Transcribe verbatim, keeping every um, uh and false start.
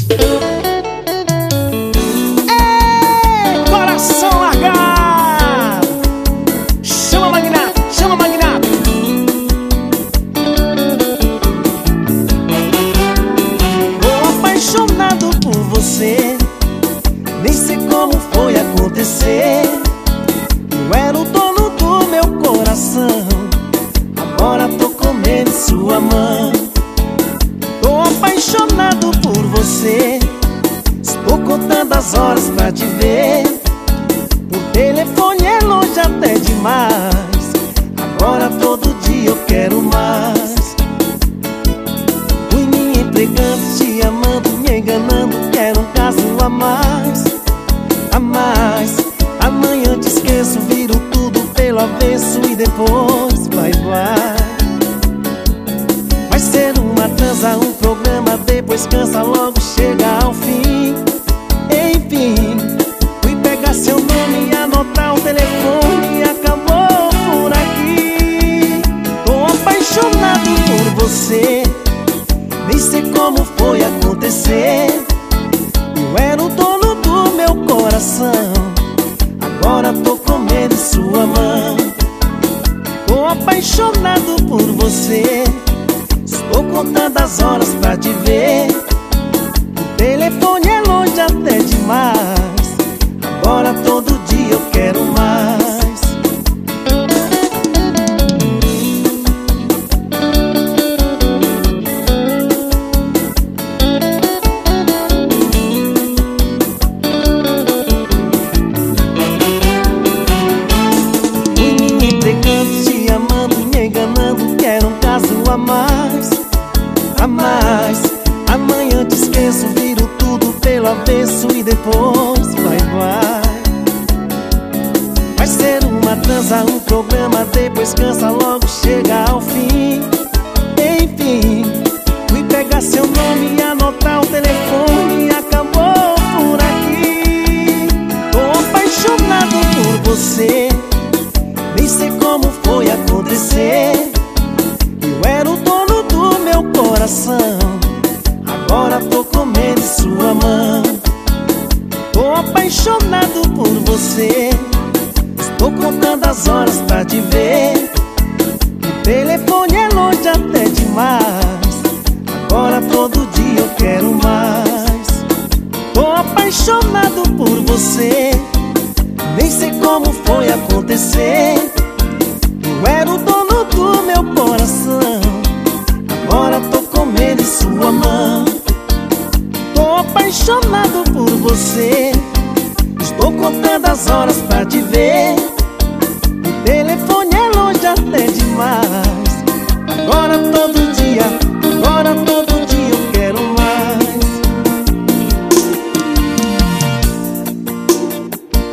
Ei, coração largado. Chama magnata, chama magnata. Tô apaixonado por você, nem sei como foi acontecer. Eu era o dono do meu coração, agora tô comendo sua mão. Tô apaixonado por você, estou contando as horas pra te ver. Por telefone é longe até demais, agora todo dia eu quero mais. Fui me entregando, te amando, me enganando, quero um caso a mais, a mais. Amanhã te esqueço, viro tudo pelo avesso e depois bye bye. Vai ser uma transa, um programa, depois cansa, logo chega ao fim. Enfim, fui pegar seu nome e anotar o telefone e acabou por aqui. Tô apaixonado por você, nem sei como foi acontecer. Eu era o dono do meu coração, agora tô comendo sua mão. Tô apaixonado por você, estou contando as horas pra te ver. O telefone é longe até demais, agora todo dia eu quero mais. Fui me entregando, te amando, me enganando, quero um caso a mais, a mais. Amanhã te esqueço, viro tudo pelo avesso e depois bye bye. Vai ser uma transa, um programa, depois cansa, logo chega ao fim. Enfim, fui pegar seu nome e anotar o telefone e acabou por aqui. Tô apaixonado por você, nem sei como foi acontecer. Eu era o dono do meu coração, agora tô comendo sua mão. Tô apaixonado por você, estou contando as horas pra te ver. O telefone é longe até demais, agora todo dia eu quero mais. Tô apaixonado por você, nem sei como foi acontecer. Eu era o dono do meu coração, agora tô comendo sua mão. Tô apaixonado por você, estou contando as horas pra te ver.